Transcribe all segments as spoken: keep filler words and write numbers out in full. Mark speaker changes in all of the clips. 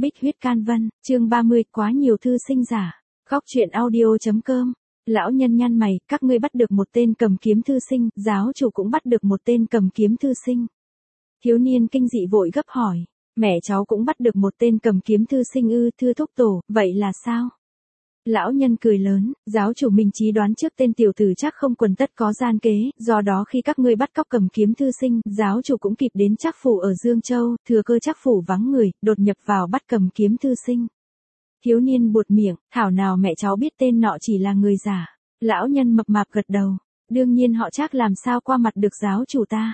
Speaker 1: Bích huyết can vân, chương ba mươi, quá nhiều thư sinh giả. Góc truyện audio.com. Lão nhân nhăn mày, các ngươi bắt được một tên cầm kiếm thư sinh, giáo chủ cũng bắt được một tên cầm kiếm thư sinh. Thiếu niên kinh dị vội gấp hỏi, mẹ cháu cũng bắt được một tên cầm kiếm thư sinh ư? Thưa thúc tổ, vậy là sao? Lão nhân cười lớn, giáo chủ minh trí đoán trước tên tiểu tử chắc không quần tất có gian kế, do đó khi các ngươi bắt cóc cầm kiếm thư sinh, giáo chủ cũng kịp đến Trác phủ ở Dương Châu, thừa cơ Trác phủ vắng người, đột nhập vào bắt cầm kiếm thư sinh. Thiếu niên buột miệng, thảo nào mẹ cháu biết tên nọ chỉ là người giả. Lão nhân mập mạp gật đầu, đương nhiên họ Trác làm sao qua mặt được giáo chủ ta.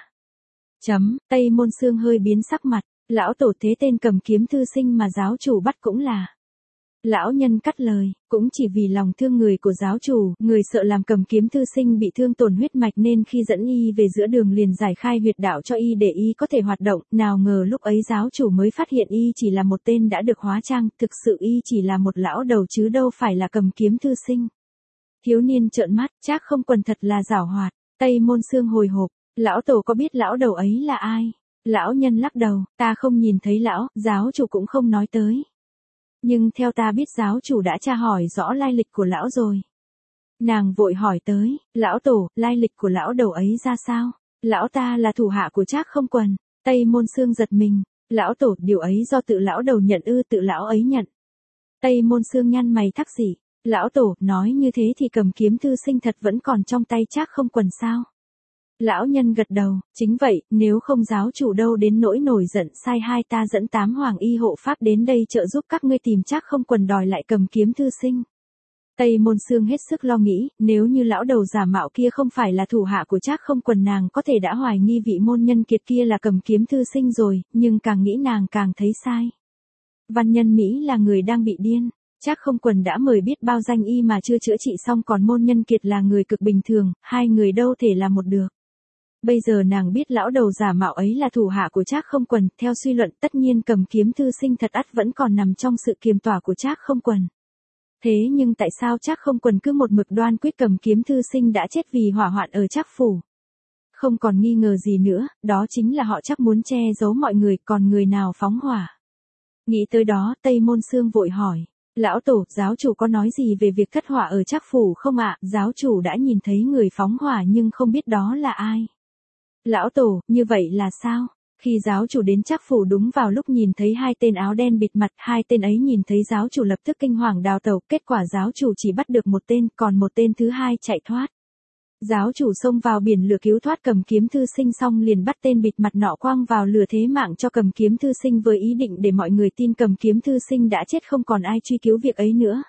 Speaker 1: Chấm, Tây Môn Xương hơi biến sắc mặt, lão tổ thế tên cầm kiếm thư sinh mà giáo chủ bắt cũng là. Lão nhân cắt lời, cũng chỉ vì lòng thương người của giáo chủ, người sợ làm cầm kiếm thư sinh bị thương tổn huyết mạch nên khi dẫn y về giữa đường liền giải khai huyệt đạo cho y để y có thể hoạt động, nào ngờ lúc ấy giáo chủ mới phát hiện y chỉ là một tên đã được hóa trang, thực sự y chỉ là một lão đầu chứ đâu phải là cầm kiếm thư sinh. Thiếu niên trợn mắt, Trác không quần thật là giảo hoạt. Tây Môn Xương hồi hộp, lão tổ có biết lão đầu ấy là ai? Lão nhân lắc đầu, ta không nhìn thấy lão, giáo chủ cũng không nói tới. Nhưng theo ta biết giáo chủ đã tra hỏi rõ lai lịch của lão rồi. Nàng vội hỏi tới, lão tổ, lai lịch của lão đầu ấy ra sao? Lão ta là thủ hạ của Trác không quần. Tây Môn Xương giật mình, lão tổ, điều ấy do tự lão đầu nhận ư? Tự lão ấy nhận. Tây Môn Xương nhăn mày thắc dị, lão tổ, nói như thế thì cầm kiếm thư sinh thật vẫn còn trong tay Trác không quần sao? Lão nhân gật đầu, chính vậy, nếu không giáo chủ đâu đến nỗi nổi giận sai hai ta dẫn tám hoàng y hộ pháp đến đây trợ giúp các ngươi tìm Trác không quần đòi lại cầm kiếm thư sinh. Tây Môn Xương hết sức lo nghĩ, nếu như lão đầu giả mạo kia không phải là thủ hạ của Trác không quần nàng có thể đã hoài nghi vị môn nhân kiệt kia là cầm kiếm thư sinh rồi, nhưng càng nghĩ nàng càng thấy sai. Văn nhân Mỹ là người đang bị điên. Trác không quần đã mời biết bao danh y mà chưa chữa trị xong, còn môn nhân kiệt là người cực bình thường, hai người đâu thể là một được. Bây giờ nàng biết lão đầu giả mạo ấy là thủ hạ của Trác không quần, theo suy luận tất nhiên cầm kiếm thư sinh thật ắt vẫn còn nằm trong sự kiềm tỏa của Trác không quần. Thế nhưng tại sao Trác không quần cứ một mực đoan quyết cầm kiếm thư sinh đã chết vì hỏa hoạn ở Trác phủ? Không còn nghi ngờ gì nữa, đó chính là họ Trác muốn che giấu mọi người, còn người nào phóng hỏa. Nghĩ tới đó, Tây Môn Xương vội hỏi, lão tổ, giáo chủ có nói gì về việc thất hỏa ở Trác phủ không ạ? Giáo chủ đã nhìn thấy người phóng hỏa nhưng không biết đó là ai. Lão tổ, như vậy là sao? Khi giáo chủ đến Trác phủ đúng vào lúc nhìn thấy hai tên áo đen bịt mặt, hai tên ấy nhìn thấy giáo chủ lập tức kinh hoàng đào tẩu, kết quả giáo chủ chỉ bắt được một tên, còn một tên thứ hai chạy thoát. Giáo chủ xông vào biển lửa cứu thoát cầm kiếm thư sinh xong liền bắt tên bịt mặt nọ quăng vào lửa thế mạng cho cầm kiếm thư sinh với ý định để mọi người tin cầm kiếm thư sinh đã chết, không còn ai truy cứu việc ấy nữa.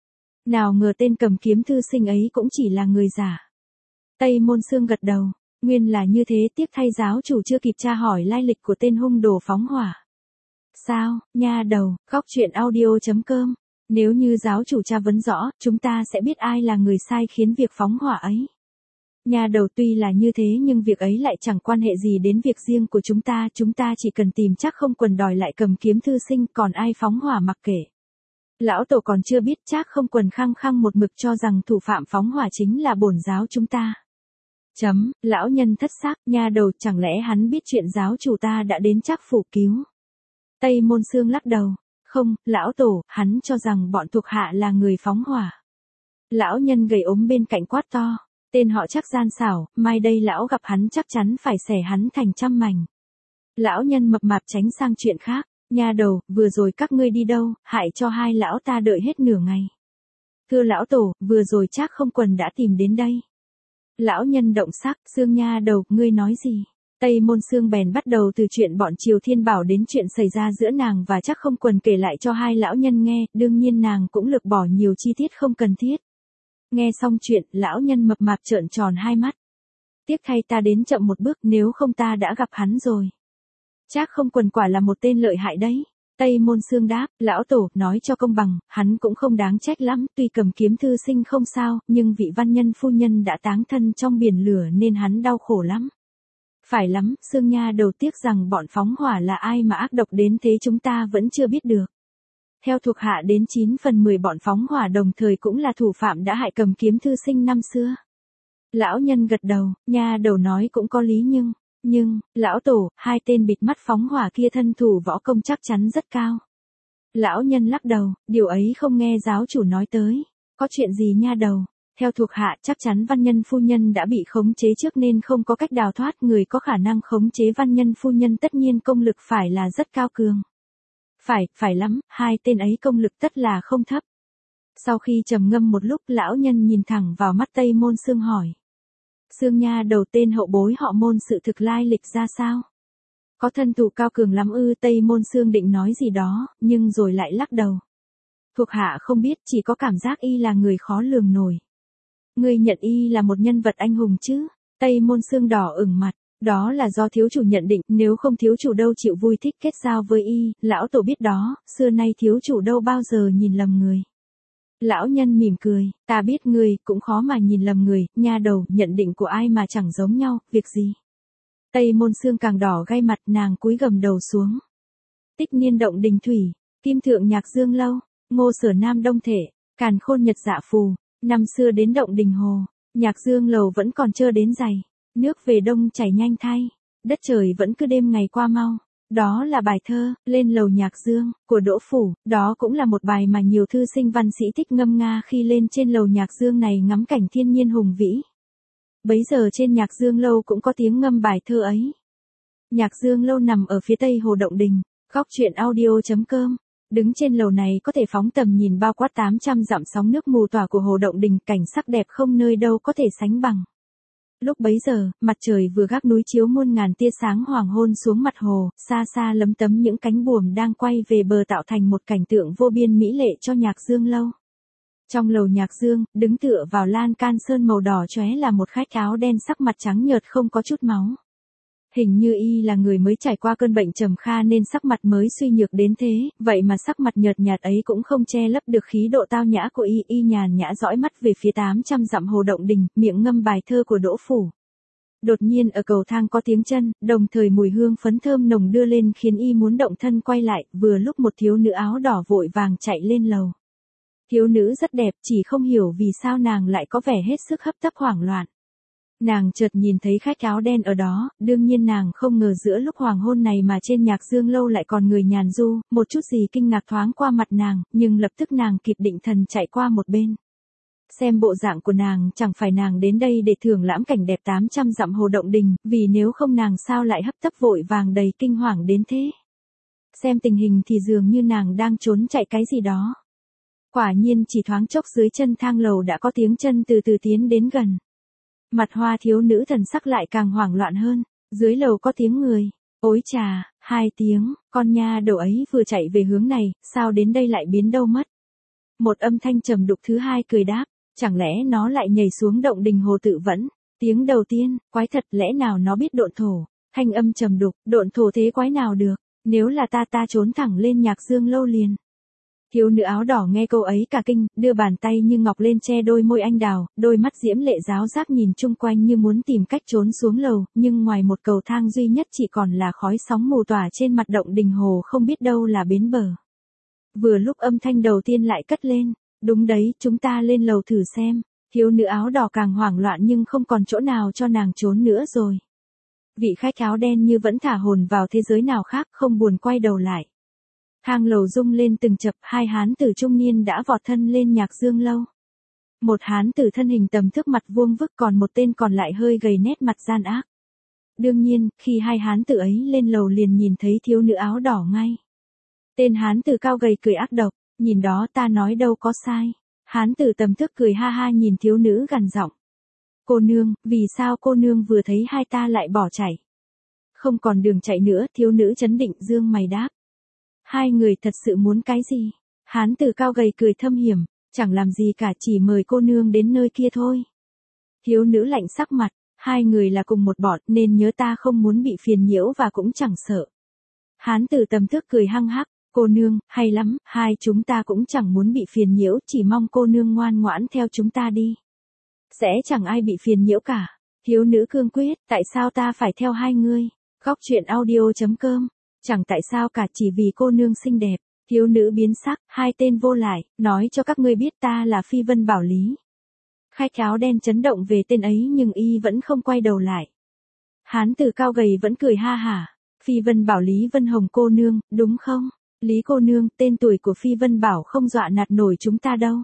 Speaker 1: Nào ngờ tên cầm kiếm thư sinh ấy cũng chỉ là người giả. Tây Môn Xương gật đầu. Nguyên là như thế, tiếc thay giáo chủ chưa kịp tra hỏi lai lịch của tên hung đồ phóng hỏa. Sao, nha đầu, góc truyện audio.com. Nếu như giáo chủ tra vấn rõ, chúng ta sẽ biết ai là người sai khiến việc phóng hỏa ấy. Nha đầu, tuy là như thế nhưng việc ấy lại chẳng quan hệ gì đến việc riêng của chúng ta, chúng ta chỉ cần tìm Trác không quần đòi lại cầm kiếm thư sinh, còn ai phóng hỏa mặc kệ. Lão tổ còn chưa biết, Trác không quần khăng khăng một mực cho rằng thủ phạm phóng hỏa chính là bổn giáo chúng ta. Chấm, lão nhân thất xác, nha đầu, chẳng lẽ hắn biết chuyện giáo chủ ta đã đến Trác phủ cứu? Tây Môn Xương lắc đầu, không, lão tổ, hắn cho rằng bọn thuộc hạ là người phóng hỏa. Lão nhân gầy ốm bên cạnh quát to, tên họ Trác gian xảo, mai đây lão gặp hắn chắc chắn phải xẻ hắn thành trăm mảnh. Lão nhân mập mạp tránh sang chuyện khác, nha đầu, vừa rồi các ngươi đi đâu, hại cho hai lão ta đợi hết nửa ngày. Thưa lão tổ, vừa rồi Trác không quần đã tìm đến đây. Lão nhân động sắc, Xương nha đầu, ngươi nói gì? Tây Môn Xương bèn bắt đầu từ chuyện bọn Triều Thiên Bảo đến chuyện xảy ra giữa nàng và Trác không quần kể lại cho hai lão nhân nghe, đương nhiên nàng cũng lược bỏ nhiều chi tiết không cần thiết. Nghe xong chuyện, lão nhân mập mạp trợn tròn hai mắt. Tiếc thay ta đến chậm một bước, nếu không ta đã gặp hắn rồi. Trác không quần quả là một tên lợi hại đấy. Tây Môn Xương đáp, lão tổ, nói cho công bằng, hắn cũng không đáng trách lắm, tuy cầm kiếm thư sinh không sao, nhưng vị văn nhân phu nhân đã táng thân trong biển lửa nên hắn đau khổ lắm. Phải lắm, Xương nha đầu, tiếc rằng bọn phóng hỏa là ai mà ác độc đến thế chúng ta vẫn chưa biết được. Theo thuộc hạ đến chín phần mười bọn phóng hỏa đồng thời cũng là thủ phạm đã hại cầm kiếm thư sinh năm xưa. Lão nhân gật đầu, nha đầu nói cũng có lý nhưng... Nhưng, lão tổ, hai tên bịt mắt phóng hỏa kia thân thủ võ công chắc chắn rất cao. Lão nhân lắc đầu, điều ấy không nghe giáo chủ nói tới. Có chuyện gì nha đầu? Theo thuộc hạ chắc chắn văn nhân phu nhân đã bị khống chế trước nên không có cách đào thoát. Người có khả năng khống chế văn nhân phu nhân tất nhiên công lực phải là rất cao cường. Phải, phải lắm, hai tên ấy công lực tất là không thấp. Sau khi trầm ngâm một lúc lão nhân nhìn thẳng vào mắt Tây Môn Xương hỏi. Xương nha đầu tên hậu bối họ Môn sự thực lai lịch ra sao? Có thân thủ cao cường lắm ư? Tây Môn Xương định nói gì đó, nhưng rồi lại lắc đầu. Thuộc hạ không biết, chỉ có cảm giác y là người khó lường nổi. Ngươi nhận y là một nhân vật anh hùng chứ? Tây Môn Xương đỏ ửng mặt. Đó là do thiếu chủ nhận định, nếu không thiếu chủ đâu chịu vui thích kết giao với y, lão tổ biết đó, xưa nay thiếu chủ đâu bao giờ nhìn lầm người. Lão nhân mỉm cười, ta biết người, cũng khó mà nhìn lầm người, nha đầu, nhận định của ai mà chẳng giống nhau, việc gì? Tây Môn Xương càng đỏ gay mặt, nàng cúi gầm đầu xuống. Tích niên động đình thủy, kim thượng nhạc dương lâu, ngô sở nam đông thể, càn khôn nhật dạ phù, năm xưa đến động đình hồ, nhạc dương lầu vẫn còn chưa đến dày, nước về đông chảy nhanh thay, đất trời vẫn cứ đêm ngày qua mau. Đó là bài thơ, Lên lầu nhạc dương, của Đỗ Phủ, đó cũng là một bài mà nhiều thư sinh văn sĩ thích ngâm nga khi lên trên lầu nhạc dương này ngắm cảnh thiên nhiên hùng vĩ. Bấy giờ trên nhạc dương lâu cũng có tiếng ngâm bài thơ ấy. Nhạc dương lâu nằm ở phía tây hồ Động Đình, góc truyện audio chấm com. Đứng trên lầu này có thể phóng tầm nhìn bao quát tám trăm dặm sóng nước mù tỏa của hồ Động Đình, cảnh sắc đẹp không nơi đâu có thể sánh bằng. Lúc bấy giờ, mặt trời vừa gác núi chiếu muôn ngàn tia sáng hoàng hôn xuống mặt hồ, xa xa lấm tấm những cánh buồm đang quay về bờ tạo thành một cảnh tượng vô biên mỹ lệ cho nhạc dương lâu. Trong lầu nhạc dương, đứng tựa vào lan can sơn màu đỏ chóe là một khách áo đen sắc mặt trắng nhợt không có chút máu. Hình như y là người mới trải qua cơn bệnh trầm kha nên sắc mặt mới suy nhược đến thế, vậy mà sắc mặt nhợt nhạt ấy cũng không che lấp được khí độ tao nhã của y. Y nhàn nhã dõi mắt về phía tám trăm dặm hồ Động Đình, miệng ngâm bài thơ của Đỗ Phủ. Đột nhiên ở cầu thang có tiếng chân, đồng thời mùi hương phấn thơm nồng đưa lên khiến y muốn động thân quay lại, vừa lúc một thiếu nữ áo đỏ vội vàng chạy lên lầu. Thiếu nữ rất đẹp, chỉ không hiểu vì sao nàng lại có vẻ hết sức hấp tấp hoảng loạn. Nàng chợt nhìn thấy khách áo đen ở đó, đương nhiên nàng không ngờ giữa lúc hoàng hôn này mà trên nhạc dương lâu lại còn người nhàn du, một chút gì kinh ngạc thoáng qua mặt nàng, nhưng lập tức nàng kịp định thần chạy qua một bên. Xem bộ dạng của nàng, chẳng phải nàng đến đây để thưởng lãm cảnh đẹp tám trăm dặm hồ Động Đình, vì nếu không nàng sao lại hấp tấp vội vàng đầy kinh hoàng đến thế. Xem tình hình thì dường như nàng đang trốn chạy cái gì đó. Quả nhiên chỉ thoáng chốc dưới chân thang lầu đã có tiếng chân từ từ tiến đến gần. Mặt hoa thiếu nữ thần sắc lại càng hoảng loạn hơn, dưới lầu có tiếng người, ối chà, hai tiếng, con nha đầu ấy vừa chạy về hướng này, sao đến đây lại biến đâu mất. Một âm thanh trầm đục thứ hai cười đáp, chẳng lẽ nó lại nhảy xuống Động Đình hồ tự vẫn. Tiếng đầu tiên, quái thật, lẽ nào nó biết độn thổ. Thanh âm trầm đục, độn thổ thế quái nào được, nếu là ta ta trốn thẳng lên nhạc dương lâu liền. Thiếu nữ áo đỏ nghe câu ấy cả kinh, đưa bàn tay như ngọc lên che đôi môi anh đào, đôi mắt diễm lệ ráo rác nhìn chung quanh như muốn tìm cách trốn xuống lầu, nhưng ngoài một cầu thang duy nhất chỉ còn là khói sóng mù tỏa trên mặt Động Đình hồ, không biết đâu là bến bờ. Vừa lúc âm thanh đầu tiên lại cất lên, đúng đấy, chúng ta lên lầu thử xem. Thiếu nữ áo đỏ càng hoảng loạn nhưng không còn chỗ nào cho nàng trốn nữa rồi. Vị khách áo đen như vẫn thả hồn vào thế giới nào khác, không buồn quay đầu lại. Thang lầu rung lên từng chập, hai hán tử trung niên đã vọt thân lên nhạc dương lâu. Một hán tử thân hình tầm thước mặt vuông vức, còn một tên còn lại hơi gầy nét mặt gian ác. Đương nhiên, khi hai hán tử ấy lên lầu liền nhìn thấy thiếu nữ áo đỏ ngay. Tên hán tử cao gầy cười ác độc, nhìn đó ta nói đâu có sai. Hán tử tầm thước cười ha ha nhìn thiếu nữ gằn giọng. Cô nương, vì sao cô nương vừa thấy hai ta lại bỏ chạy? Không còn đường chạy nữa, thiếu nữ chấn định dương mày đáp. Hai người thật sự muốn cái gì? Hán tử cao gầy cười thâm hiểm, chẳng làm gì cả, chỉ mời cô nương đến nơi kia thôi. Thiếu nữ lạnh sắc mặt, hai người là cùng một bọn nên nhớ ta không muốn bị phiền nhiễu và cũng chẳng sợ. Hán tử tầm thước cười hăng hắc, cô nương, hay lắm, hai chúng ta cũng chẳng muốn bị phiền nhiễu, chỉ mong cô nương ngoan ngoãn theo chúng ta đi. Sẽ chẳng ai bị phiền nhiễu cả. Thiếu nữ cương quyết, tại sao ta phải theo hai ngươi? Góc truyện audio chấm com. Chẳng tại sao cả, chỉ vì cô nương xinh đẹp. Thiếu nữ biến sắc, hai tên vô lại, nói cho các ngươi biết ta là Phi Vân Bảo Lý. Khách áo đen chấn động về tên ấy nhưng y vẫn không quay đầu lại. Hán tử cao gầy vẫn cười ha hả. Phi Vân Bảo Lý Vân Hồng cô nương, đúng không? Lý cô nương, tên tuổi của Phi Vân Bảo không dọa nạt nổi chúng ta đâu.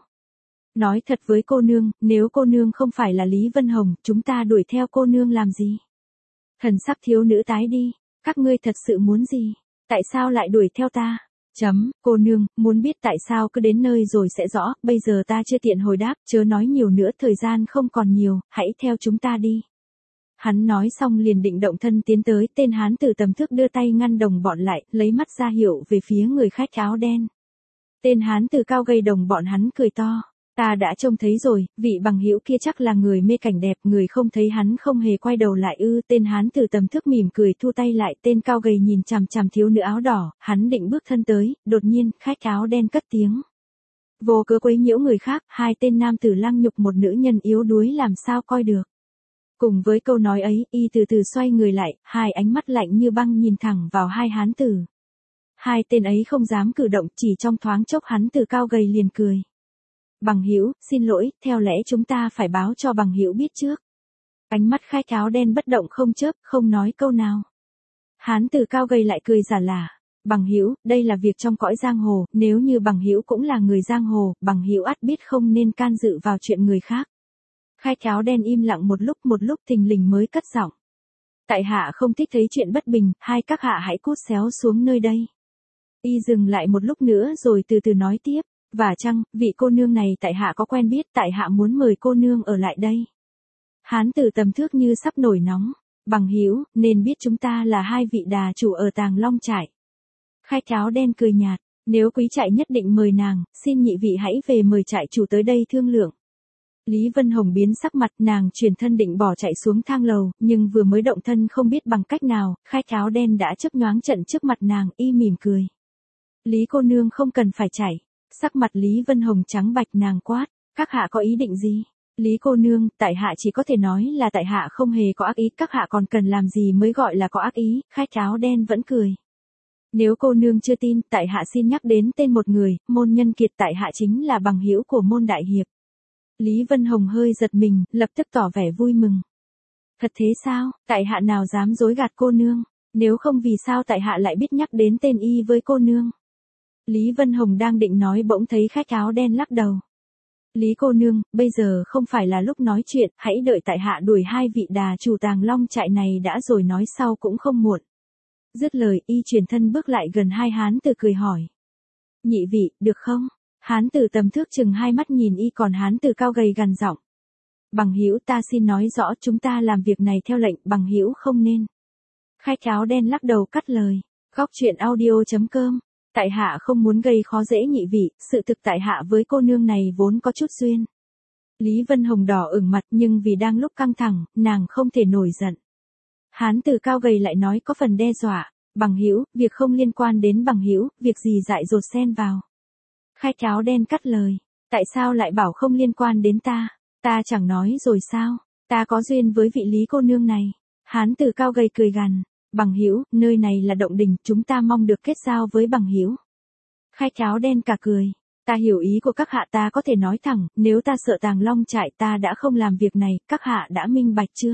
Speaker 1: Nói thật với cô nương, nếu cô nương không phải là Lý Vân Hồng, chúng ta đuổi theo cô nương làm gì? Thần sắc thiếu nữ tái đi, các ngươi thật sự muốn gì? Tại sao lại đuổi theo ta? Chấm, cô nương, muốn biết tại sao cứ đến nơi rồi sẽ rõ, bây giờ ta chưa tiện hồi đáp, chớ nói nhiều nữa, thời gian không còn nhiều, hãy theo chúng ta đi. Hắn nói xong liền định động thân tiến tới, tên hán tử tầm thước đưa tay ngăn đồng bọn lại, lấy mắt ra hiệu về phía người khách áo đen. Tên hán tử cao gầy đồng bọn hắn cười to. Ta đã trông thấy rồi, vị bằng hữu kia chắc là người mê cảnh đẹp, người không thấy hắn không hề quay đầu lại ư. Tên hán tử tầm thước mỉm cười thu tay lại, tên cao gầy nhìn chằm chằm thiếu nữ áo đỏ, hắn định bước thân tới, đột nhiên, khách áo đen cất tiếng. Vô cớ quấy nhiễu người khác, hai tên nam tử lăng nhục một nữ nhân yếu đuối làm sao coi được. Cùng với câu nói ấy, y từ từ xoay người lại, hai ánh mắt lạnh như băng nhìn thẳng vào hai hán tử. Hai tên ấy không dám cử động, chỉ trong thoáng chốc hắn tử cao gầy liền cười. Bằng hữu, xin lỗi, theo lẽ chúng ta phải báo cho bằng hữu biết trước. Ánh mắt khách áo đen bất động không chớp, không nói câu nào. Hán tử cao gầy lại cười giả lả. Bằng hữu, đây là việc trong cõi giang hồ, nếu như bằng hữu cũng là người giang hồ, bằng hữu ắt biết không nên can dự vào chuyện người khác. Khách áo đen im lặng một lúc một lúc thình lình mới cất giọng. Tại hạ không thích thấy chuyện bất bình, hai các hạ hãy cút xéo xuống nơi đây. Y dừng lại một lúc nữa rồi từ từ nói tiếp. Và chăng, vị cô nương này tại hạ có quen biết, tại hạ muốn mời cô nương ở lại đây. Hán tử tầm thước như sắp nổi nóng. Bằng hữu, nên biết chúng ta là hai vị đà chủ ở Tàng Long trại. Khách áo đen cười nhạt, nếu quý trại nhất định mời nàng, xin nhị vị hãy về mời trại chủ tới đây thương lượng. Lý Vân Hồng biến sắc mặt, nàng chuyển thân định bỏ chạy xuống thang lầu, nhưng vừa mới động thân không biết bằng cách nào, khách áo đen đã chớp nhoáng trận trước mặt nàng, y mỉm cười. Lý cô nương không cần phải chạy. Sắc mặt Lý Vân Hồng trắng bạch, nàng quát, các hạ có ý định gì? Lý cô nương, tại hạ chỉ có thể nói là tại hạ không hề có ác ý, các hạ còn cần làm gì mới gọi là có ác ý, khách áo đen vẫn cười. Nếu cô nương chưa tin, tại hạ xin nhắc đến tên một người, môn nhân kiệt, tại hạ chính là bằng hữu của môn đại hiệp. Lý Vân Hồng hơi giật mình, lập tức tỏ vẻ vui mừng. Thật thế sao, tại hạ nào dám dối gạt cô nương, nếu không vì sao tại hạ lại biết nhắc đến tên y với cô nương. Lý Vân Hồng đang định nói bỗng thấy khách áo đen lắc đầu. Lý cô nương, bây giờ không phải là lúc nói chuyện, hãy đợi tại hạ đuổi hai vị đà chủ Tàng Long trại này đã rồi nói sau cũng không muộn. Dứt lời, y chuyển thân bước lại gần hai hán tử cười hỏi. Nhị vị, được không? Hán tử tầm thước chừng hai mắt nhìn y, còn hán tử cao gầy gằn giọng. Bằng hữu, ta xin nói rõ, chúng ta làm việc này theo lệnh, bằng hữu không nên. Khách áo đen lắc đầu cắt lời. Góc truyện audio chấm com. Tại hạ không muốn gây khó dễ nhị vị, sự thực tại hạ với cô nương này vốn có chút duyên. Lý Vân Hồng đỏ ửng mặt, nhưng vì đang lúc căng thẳng, nàng không thể nổi giận. Hán tử cao gầy lại nói có phần đe dọa, bằng hữu, việc không liên quan đến bằng hữu, việc gì dại dột xen vào. Khách áo đen cắt lời, tại sao lại bảo không liên quan đến ta, ta chẳng nói rồi sao, ta có duyên với vị Lý cô nương này. Hán tử cao gầy cười gằn. Bằng hữu, nơi này là động đình, chúng ta mong được kết giao với bằng hữu. Khách áo đen cả cười. Ta hiểu ý của các hạ, ta có thể nói thẳng, nếu ta sợ Tàng Long trại ta đã không làm việc này, các hạ đã minh bạch chưa?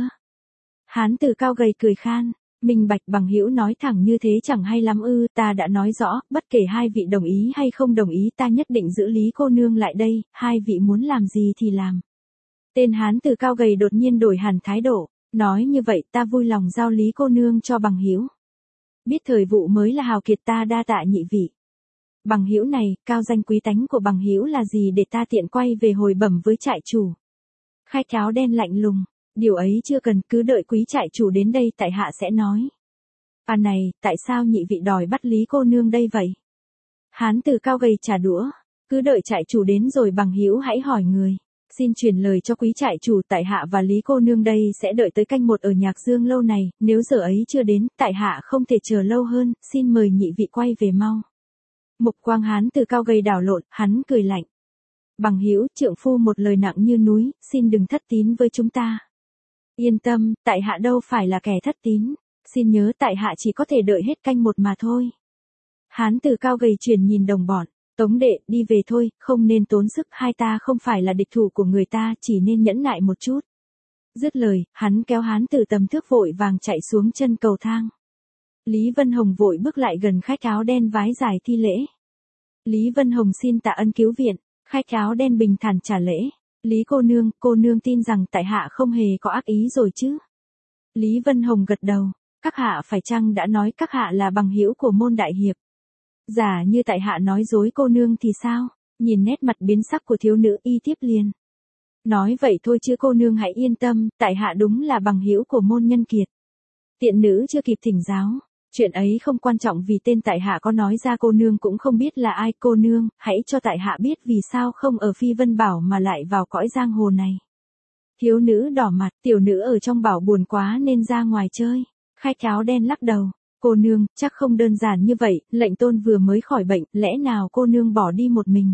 Speaker 1: Hán tử cao gầy cười khan. Minh bạch, bằng hữu nói thẳng như thế chẳng hay lắm ư, ta đã nói rõ, bất kể hai vị đồng ý hay không đồng ý ta nhất định giữ Lý cô nương lại đây, hai vị muốn làm gì thì làm. Tên hán tử cao gầy đột nhiên đổi hẳn thái độ. Nói như vậy ta vui lòng giao Lý cô nương cho bằng hữu. Biết thời vụ mới là hào kiệt, ta đa tạ nhị vị. Bằng hữu này, cao danh quý tánh của bằng hữu là gì để ta tiện quay về hồi bẩm với trại chủ. Khách áo đen lạnh lùng, điều ấy chưa cần, cứ đợi quý trại chủ đến đây tại hạ sẽ nói. À này, tại sao nhị vị đòi bắt Lý cô nương đây vậy? Hán tử cao gầy trả đũa, cứ đợi trại chủ đến rồi bằng hữu hãy hỏi người. Xin truyền lời cho quý trại chủ, tại hạ và Lý cô nương đây sẽ đợi tới canh một ở Nhạc Dương lâu này, nếu giờ ấy chưa đến, tại hạ không thể chờ lâu hơn, xin mời nhị vị quay về mau. Mục quang hán từ cao gầy đảo lộn, hắn cười lạnh. Bằng hữu, trượng phu một lời nặng như núi, xin đừng thất tín với chúng ta. Yên tâm, tại hạ đâu phải là kẻ thất tín, xin nhớ tại hạ chỉ có thể đợi hết canh một mà thôi. Hán từ cao gầy chuyển nhìn đồng bọn. Tống đệ, đi về thôi, không nên tốn sức, hai ta không phải là địch thủ của người ta, chỉ nên nhẫn nại một chút. Dứt lời, hắn kéo hán tử tầm thước vội vàng chạy xuống chân cầu thang. Lý Vân Hồng vội bước lại gần khách áo đen vái dài thi lễ. Lý Vân Hồng xin tạ ân cứu viện, khách áo đen bình thản trả lễ. Lý cô nương, cô nương tin rằng tại hạ không hề có ác ý rồi chứ? Lý Vân Hồng gật đầu, các hạ phải chăng đã nói các hạ là bằng hữu của môn đại hiệp? Giả như tại hạ nói dối cô nương thì sao? Nhìn nét mặt biến sắc của thiếu nữ y tiếp liền. Nói vậy thôi chứ cô nương hãy yên tâm, tại hạ đúng là bằng hữu của môn nhân kiệt. Tiện nữ chưa kịp thỉnh giáo. Chuyện ấy không quan trọng vì tên tại hạ có nói ra cô nương cũng không biết là ai. Cô nương, hãy cho tại hạ biết vì sao không ở Phi Vân Bảo mà lại vào cõi giang hồ này. Thiếu nữ đỏ mặt, tiểu nữ ở trong bảo buồn quá nên ra ngoài chơi. Khách áo đen lắc đầu. Cô nương, chắc không đơn giản như vậy, lệnh tôn vừa mới khỏi bệnh, lẽ nào cô nương bỏ đi một mình?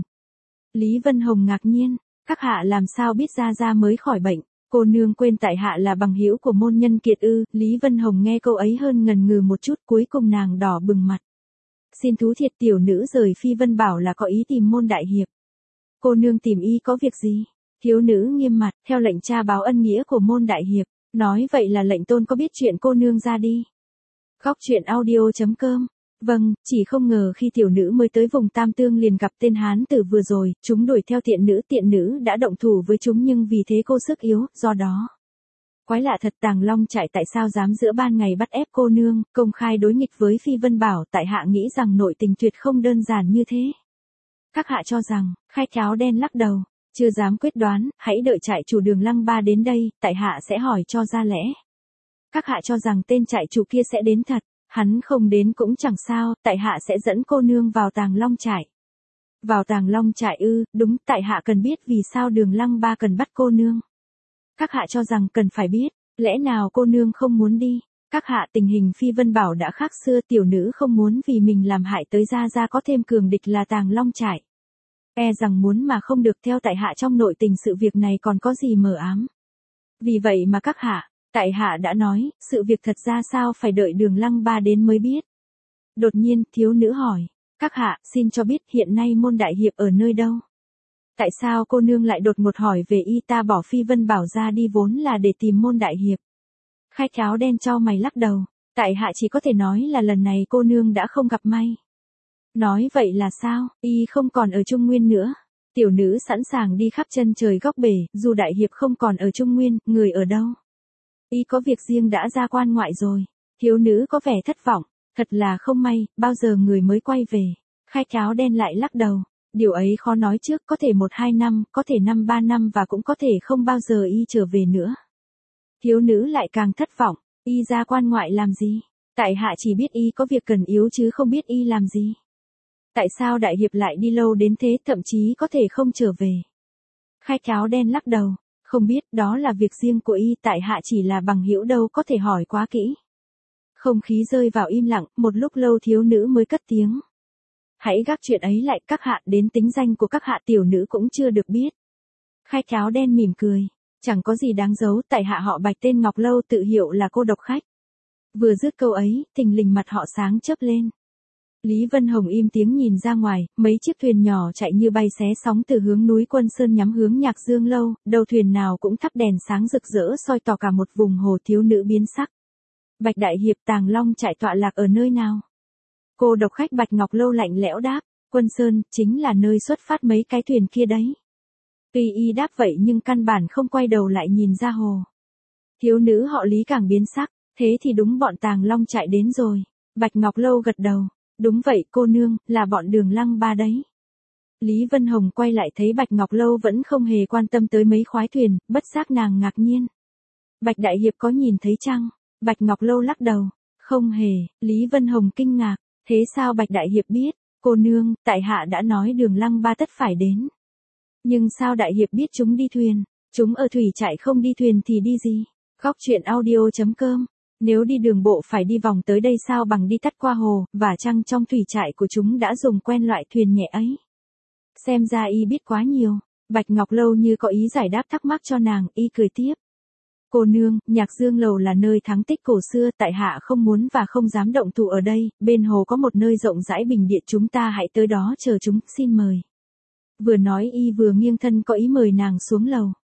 Speaker 1: Lý Vân Hồng ngạc nhiên, các hạ làm sao biết ra ra mới khỏi bệnh? Cô nương quên tại hạ là bằng hữu của môn nhân kiệt ư? Lý Vân Hồng nghe câu ấy hơn ngần ngừ một chút, cuối cùng nàng đỏ bừng mặt. Xin thú thiệt, tiểu nữ rời Phi Vân Bảo là có ý tìm môn đại hiệp. Cô nương tìm y có việc gì? Thiếu nữ nghiêm mặt, theo lệnh cha báo ân nghĩa của môn đại hiệp. Nói vậy là lệnh tôn có biết chuyện cô nương ra đi. Góc truyện audio chấm com. Vâng, chỉ không ngờ khi tiểu nữ mới tới vùng Tam Tương liền gặp tên hán tử vừa rồi, chúng đuổi theo tiện nữ, tiện nữ đã động thủ với chúng nhưng vì thế cô sức yếu, do đó. Quái lạ thật, Tàng Long Trại tại sao dám giữa ban ngày bắt ép cô nương, công khai đối nghịch với Phi Vân Bảo, tại hạ nghĩ rằng nội tình tuyệt không đơn giản như thế. Các hạ cho rằng, khách áo đen lắc đầu, chưa dám quyết đoán, hãy đợi trại chủ Đường Lăng Ba đến đây, tại hạ sẽ hỏi cho ra lẽ. Các hạ cho rằng tên trại chủ kia sẽ đến thật. Hắn không đến cũng chẳng sao, tại hạ sẽ dẫn cô nương vào Tàng Long Trại. Vào Tàng Long Trại ư? Đúng, tại hạ cần biết vì sao Đường Lăng Ba cần bắt cô nương. Các hạ cho rằng cần phải biết, lẽ nào cô nương không muốn đi? Các hạ, tình hình Phi Vân Bảo đã khác xưa, tiểu nữ không muốn vì mình làm hại tới gia gia có thêm cường địch là Tàng Long Trại. E rằng muốn mà không được, theo tại hạ trong nội tình sự việc này còn có gì mờ ám. Vì vậy mà các hạ, tại hạ đã nói, sự việc thật ra sao phải đợi Đường Lăng Ba đến mới biết. Đột nhiên, thiếu nữ hỏi, các hạ, xin cho biết hiện nay môn đại hiệp ở nơi đâu? Tại sao cô nương lại đột ngột hỏi về y? Ta bỏ Phi Vân Bảo ra đi vốn là để tìm môn đại hiệp. Khách áo đen cho mày lắc đầu, tại hạ chỉ có thể nói là lần này cô nương đã không gặp may. Nói vậy là sao, y không còn ở Trung Nguyên nữa. Tiểu nữ sẵn sàng đi khắp chân trời góc bể, dù đại hiệp không còn ở Trung Nguyên, người ở đâu? Y có việc riêng đã ra quan ngoại rồi. Thiếu nữ có vẻ thất vọng, thật là không may, bao giờ người mới quay về? Khách áo đen lại lắc đầu, điều ấy khó nói trước, có thể một hai năm, có thể năm ba năm và cũng có thể không bao giờ y trở về nữa. Thiếu nữ lại càng thất vọng, y ra quan ngoại làm gì? Tại hạ chỉ biết y có việc cần yếu chứ không biết y làm gì. Tại sao đại hiệp lại đi lâu đến thế, thậm chí có thể không trở về? Khách áo đen lắc đầu, không biết, đó là việc riêng của y, tại hạ chỉ là bằng hữu đâu có thể hỏi quá kỹ. Không khí rơi vào im lặng, một lúc lâu thiếu nữ mới cất tiếng. Hãy gác chuyện ấy lại, các hạ, đến tính danh của các hạ tiểu nữ cũng chưa được biết. Khách áo đen mỉm cười, chẳng có gì đáng giấu, tại hạ họ Bạch tên Ngọc Lâu, tự hiệu là cô độc khách. Vừa dứt câu ấy, thình lình mặt họ sáng chớp lên. Lý Vân Hồng im tiếng nhìn ra ngoài, mấy chiếc thuyền nhỏ chạy như bay xé sóng từ hướng núi Quân Sơn nhắm hướng Nhạc Dương Lâu, đầu thuyền nào cũng thắp đèn sáng rực rỡ soi tỏ cả một vùng hồ. Thiếu nữ biến sắc. Bạch đại hiệp, Tàng Long Trại tọa lạc ở nơi nào? Cô độc khách Bạch Ngọc Lâu lạnh lẽo đáp, Quân Sơn, chính là nơi xuất phát mấy cái thuyền kia đấy. Tuy y đáp vậy nhưng căn bản không quay đầu lại nhìn ra hồ. Thiếu nữ họ Lý càng biến sắc, thế thì đúng bọn Tàng Long Trại đến rồi. Bạch Ngọc Lâu gật đầu. Đúng vậy cô nương, là bọn Đường Lăng Ba đấy. Lý Vân Hồng quay lại thấy Bạch Ngọc Lâu vẫn không hề quan tâm tới mấy khoái thuyền, bất giác nàng ngạc nhiên. Bạch đại hiệp có nhìn thấy chăng? Bạch Ngọc Lâu lắc đầu. Không hề. Lý Vân Hồng kinh ngạc. Thế sao Bạch đại hiệp biết? Cô nương, tại hạ đã nói Đường Lăng Ba tất phải đến. Nhưng sao đại hiệp biết chúng đi thuyền? Chúng ở thủy trại không đi thuyền thì đi gì? Góc truyện audio chấm com. Nếu đi đường bộ phải đi vòng tới đây sao bằng đi tắt qua hồ, và chăng trong thủy trại của chúng đã dùng quen loại thuyền nhẹ ấy. Xem ra y biết quá nhiều. Bạch Ngọc Lâu như có ý giải đáp thắc mắc cho nàng, y cười tiếp. Cô nương, Nhạc Dương Lầu là nơi thắng tích cổ xưa, tại hạ không muốn và không dám động thủ ở đây, bên hồ có một nơi rộng rãi bình điện, chúng ta hãy tới đó chờ chúng, xin mời. Vừa nói y vừa nghiêng thân có ý mời nàng xuống lầu.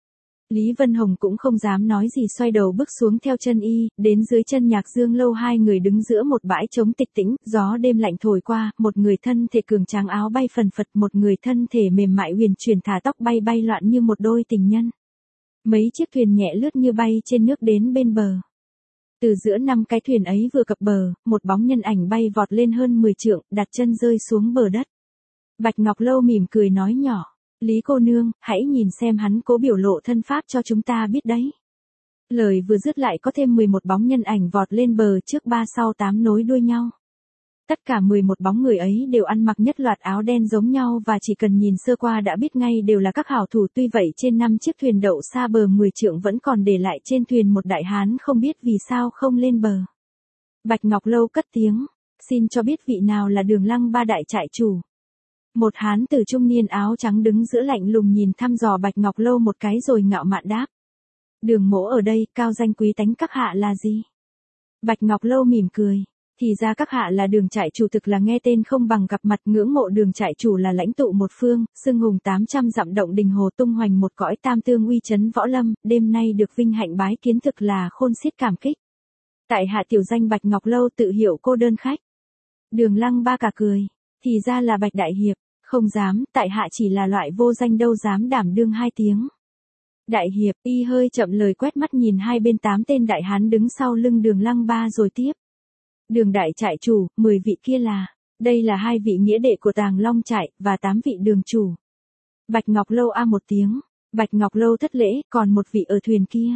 Speaker 1: Lý Vân Hồng cũng không dám nói gì, xoay đầu bước xuống theo chân y, đến dưới chân Nhạc Dương Lâu. Hai người đứng giữa một bãi trống tịch tĩnh, gió đêm lạnh thổi qua, một người thân thể cường tráng áo bay phần phật, một người thân thể mềm mại huyền chuyển thả tóc bay bay loạn như một đôi tình nhân. Mấy chiếc thuyền nhẹ lướt như bay trên nước đến bên bờ. Từ giữa năm cái thuyền ấy vừa cập bờ, một bóng nhân ảnh bay vọt lên hơn mười trượng, đặt chân rơi xuống bờ đất. Bạch Ngọc Lâu mỉm cười nói nhỏ, Lý cô nương, hãy nhìn xem hắn cố biểu lộ thân pháp cho chúng ta biết đấy. Lời vừa dứt lại có thêm mười một bóng nhân ảnh vọt lên bờ, trước ba sau tám nối đuôi nhau. Tất cả mười một bóng người ấy đều ăn mặc nhất loạt áo đen giống nhau và chỉ cần nhìn sơ qua đã biết ngay đều là các hảo thủ. Tuy vậy trên năm chiếc thuyền đậu xa bờ mười trượng vẫn còn để lại trên thuyền một đại hán không biết vì sao không lên bờ. Bạch Ngọc Lâu cất tiếng, xin cho biết vị nào là Đường Lăng Ba đại trại chủ. Một hán tử trung niên áo trắng đứng giữa lạnh lùng nhìn thăm dò Bạch Ngọc Lâu một cái rồi ngạo mạn đáp. Đường mỗ ở đây, cao danh quý tánh các hạ là gì? Bạch Ngọc Lâu mỉm cười. Thì ra các hạ là Đường trại chủ, thực là nghe tên không bằng gặp mặt. Ngưỡng mộ Đường trại chủ là lãnh tụ một phương, xưng hùng tám trăm dặm động đình hồ, tung hoành một cõi tam tương uy chấn võ lâm, đêm nay được vinh hạnh bái kiến thực là khôn xiết cảm kích. Tại hạ tiểu danh Bạch Ngọc Lâu, tự hiệu cô đơn khách. Đường Lăng Ba cả cười. Thì ra là Bạch đại hiệp. Không dám, tại hạ chỉ là loại vô danh đâu dám đảm đương hai tiếng. Đại hiệp, y hơi chậm lời quét mắt nhìn hai bên tám tên đại hán đứng sau lưng Đường Lăng Ba rồi tiếp. Đường đại trại chủ, mười vị kia là, đây là hai vị nghĩa đệ của Tàng Long trại, và tám vị đường chủ. Bạch Ngọc Lâu a một tiếng, Bạch Ngọc Lâu thất lễ, còn một vị ở thuyền kia.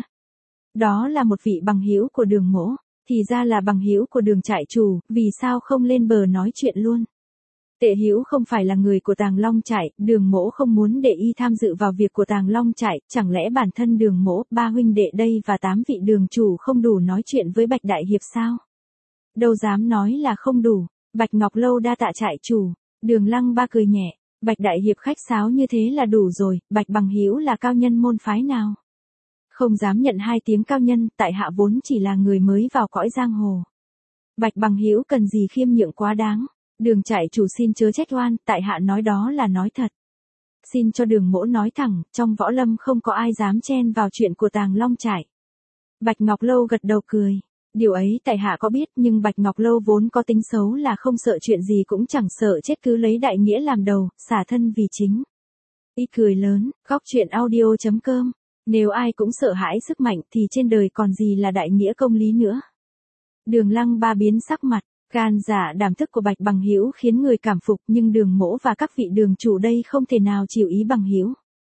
Speaker 1: Đó là một vị bằng hữu của Đường mỗ, thì ra là bằng hữu của Đường trại chủ, vì sao không lên bờ nói chuyện luôn. Tệ hữu không phải là người của Tàng Long trại, Đường mỗ không muốn để y tham dự vào việc của Tàng Long trại, chẳng lẽ bản thân Đường mỗ, ba huynh đệ đây và tám vị đường chủ không đủ nói chuyện với Bạch đại hiệp sao? Đâu dám nói là không đủ. Bạch Ngọc Lâu đa tạ trại chủ. Đường Lăng Ba cười nhẹ. Bạch đại hiệp khách sáo như thế là đủ rồi. Bạch bằng hữu là cao nhân môn phái nào? Không dám nhận hai tiếng cao nhân, tại hạ vốn chỉ là người mới vào cõi giang hồ. Bạch bằng hữu cần gì khiêm nhượng quá đáng. Đường trại chủ xin chớ trách oan, tại hạ nói đó là nói thật. Xin cho Đường mỗ nói thẳng, trong võ lâm không có ai dám chen vào chuyện của Tàng Long trại. Bạch Ngọc Lâu gật đầu cười. Điều ấy tại hạ có biết, nhưng Bạch Ngọc Lâu vốn có tính xấu là không sợ chuyện gì cũng chẳng sợ chết, cứ lấy đại nghĩa làm đầu, xả thân vì chính. Y cười lớn, góc truyện audio chấm com. Nếu ai cũng sợ hãi sức mạnh thì trên đời còn gì là đại nghĩa công lý nữa. Đường Lăng Ba biến sắc mặt, gan dạ đảm thức của Bạch bằng hữu khiến người cảm phục, nhưng Đường mỗ và các vị đường chủ đây không thể nào chịu ý bằng hữu.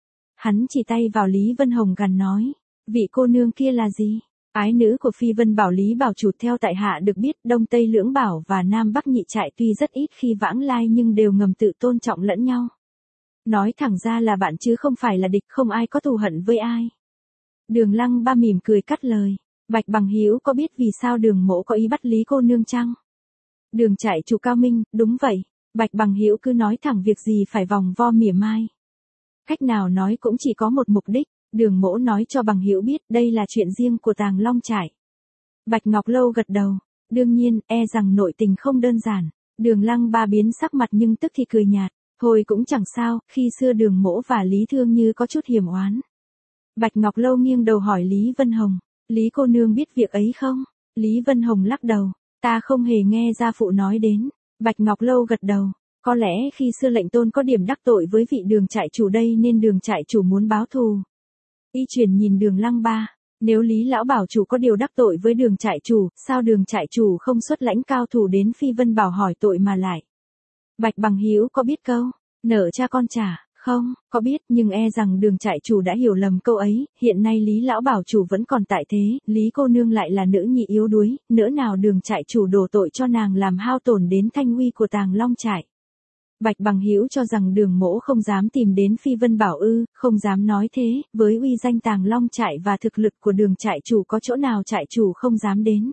Speaker 1: Hắn chỉ tay vào Lý Vân Hồng gằn nói, vị cô nương kia là gì? Ái nữ của Phi Vân Bảo Lý Bảo chủ, theo tại hạ được biết, Đông Tây Lưỡng Bảo và Nam Bắc Nhị trại tuy rất ít khi vãng lai nhưng đều ngầm tự tôn trọng lẫn nhau. Nói thẳng ra là bạn chứ không phải là địch, không ai có thù hận với ai. Đường Lăng Ba mỉm cười cắt lời. Bạch bằng hữu có biết vì sao Đường mỗ có ý bắt Lý cô nương chăng? Đường trại chủ cao minh, đúng vậy. Bạch bằng hữu cứ nói thẳng, việc gì phải vòng vo mỉa mai. Cách nào nói cũng chỉ có một mục đích. Đường mỗ nói cho bằng hữu biết, đây là chuyện riêng của Tàng Long trại. Bạch Ngọc Lâu gật đầu. Đương nhiên, e rằng nội tình không đơn giản. Đường Lăng Ba biến sắc mặt nhưng tức thì cười nhạt. Thôi cũng chẳng sao, khi xưa Đường mỗ và Lý Thương Như có chút hiểm oán. Bạch Ngọc Lâu nghiêng đầu hỏi Lý Vân Hồng. Lý cô nương biết việc ấy không? Lý Vân Hồng lắc đầu. Ta không hề nghe gia phụ nói đến. Bạch Ngọc Lâu gật đầu. Có lẽ khi xưa lệnh tôn có điểm đắc tội với vị Đường trại chủ đây nên Đường trại chủ muốn báo thù. Y chuyển nhìn Đường Lăng Ba. Nếu Lý lão bảo chủ có điều đắc tội với Đường trại chủ, sao Đường trại chủ không xuất lãnh cao thủ đến Phi Vân Bảo hỏi tội mà lại? Bạch bằng hữu có biết câu nợ cha con trả? Không, có biết, nhưng e rằng Đường trại chủ đã hiểu lầm câu ấy. Hiện nay Lý lão bảo chủ vẫn còn tại thế, Lý cô nương lại là nữ nhị yếu đuối, nỡ nào Đường trại chủ đổ tội cho nàng làm hao tổn đến thanh uy của Tàng Long trại. Bạch bằng hữu cho rằng Đường mỗ không dám tìm đến Phi Vân Bảo ư? Không dám nói thế, với uy danh Tàng Long trại và thực lực của Đường trại chủ có chỗ nào trại chủ không dám đến.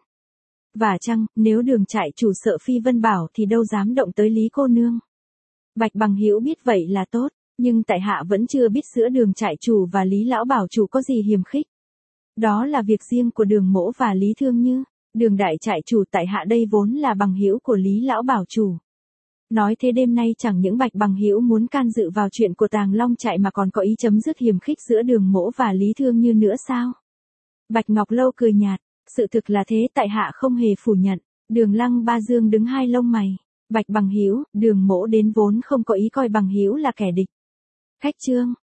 Speaker 1: Và chăng, nếu Đường trại chủ sợ Phi Vân Bảo thì đâu dám động tới Lý cô nương. Bạch bằng hữu biết vậy là tốt, nhưng tại hạ vẫn chưa biết giữa Đường trại chủ và Lý lão bảo chủ có gì hiềm khích. Đó là việc riêng của Đường mỗ và Lý Thương Như. Đường đại trại chủ, tại hạ đây vốn là bằng hữu của Lý lão bảo chủ. Nói thế đêm nay chẳng những Bạch Bằng Hữu muốn can dự vào chuyện của Tàng Long Trại mà còn có ý chấm dứt hiềm khích giữa Đường Mỗ và Lý Thương Như nữa sao? Bạch Ngọc Lâu cười nhạt, sự thực là thế, tại hạ không hề phủ nhận. Đường Lăng Ba Dương đứng hai lông mày. Bạch Bằng Hữu, Đường Mỗ đến vốn không có ý coi Bằng Hữu là kẻ địch. Khách trương,